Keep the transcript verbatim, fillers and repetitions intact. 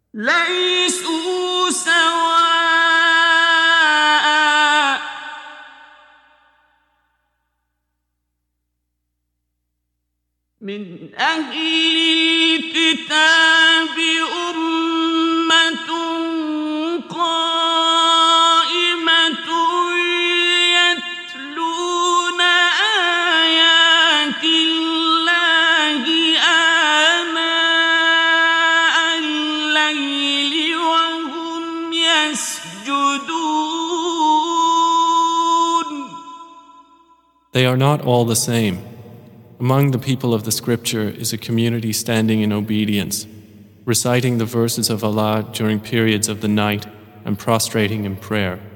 ليسوا سواء من أهل الكتاب أمة قائمة يتلون آيات الله آناء الليل وهم يسجدون. They are not all the same. Among the people of the scripture is a community standing in obedience, reciting the verses of Allah during periods of the night and prostrating in prayer.